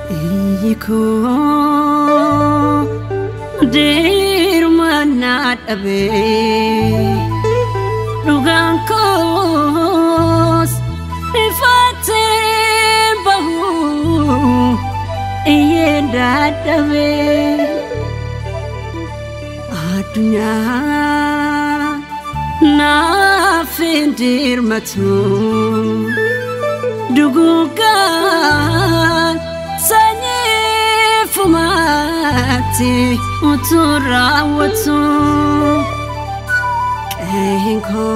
Iko dir manat abe rugankos ifate bahu iyedat abe adunya na findir matu dugukan sanye fumati uturawatu kenko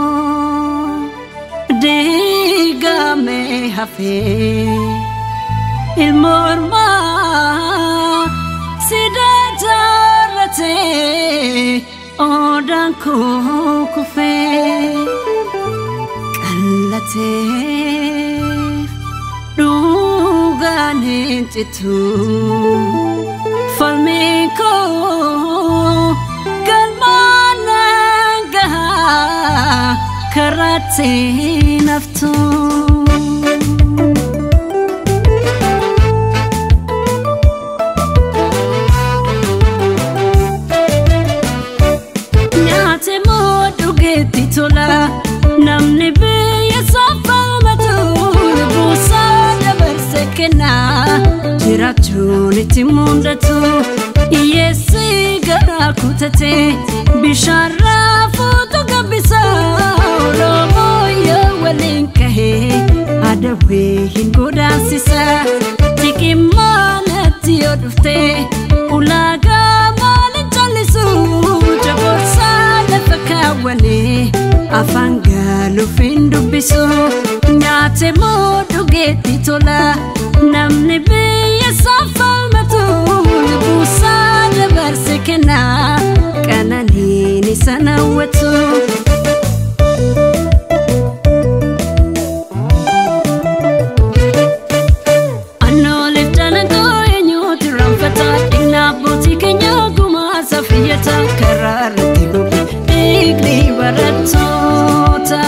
diga me hafe ilmorma sidajarate odanko kufe kalate Ruganin titu falmiko kalmanaga karate naftu nyate moduge titola namne be yasafalmatu busa Kena jirachuni timundatu Yesi gara kutate Bishara futu kabisa Olomo ya walinkahe Adawe hingoda sisa Tiki mana tiyo dufte Ulaga mali chalisu Jaborsa lefaka wane Afanga lufindu bisu Nyate modu geti tola Namne biya safal matul Busa dabar sekena Kananini sana watu Ano liftana goye nyoti ramfata Igna buti kenya kumasa fiyata Kararati gubi Igni baratota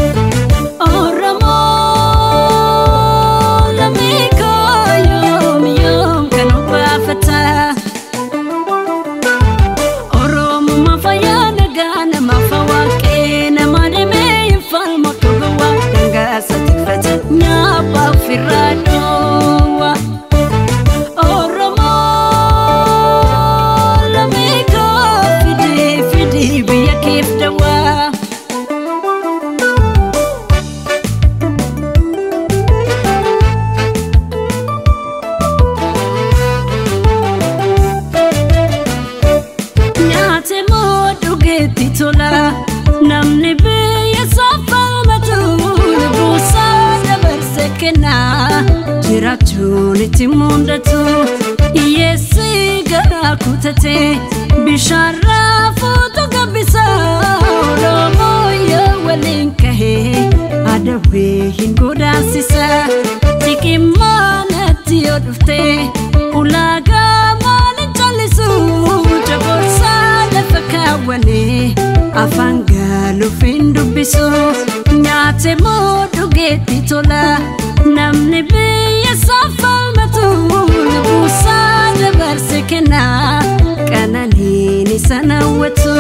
Namne biya safal matul busa dabar sekena jirachuni timundatu Yesi gara kutate bishara futu kabisa Olomo ya walinkahe adawe hingoda sisa Tiki mana tiyo dufte Ulaga mali chalisu Jaborsa lefaka wane Afanga lufindu bisu Nyate modu geti tola Namne biya safal matul Busa dabar sekena Kananini sana watu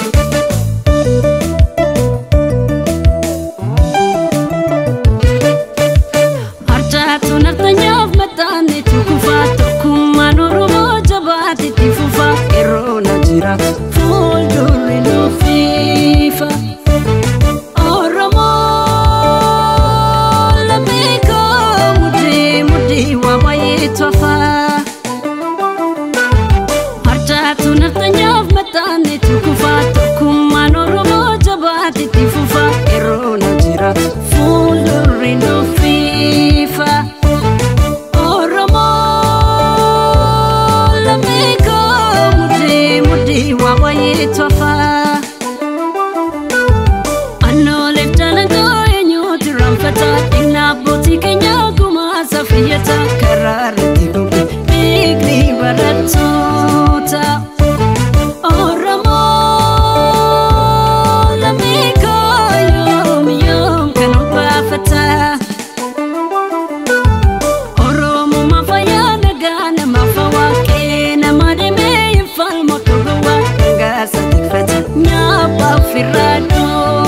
Harjatu nartanyaf matani tukufatu Kumanurumo jabati tifufa Erona jirat Fulduri lufifa Oromo lamiko Mudi wabayitwafa Harjatu nartanyaf matani tukufatu abbaaf firraadhu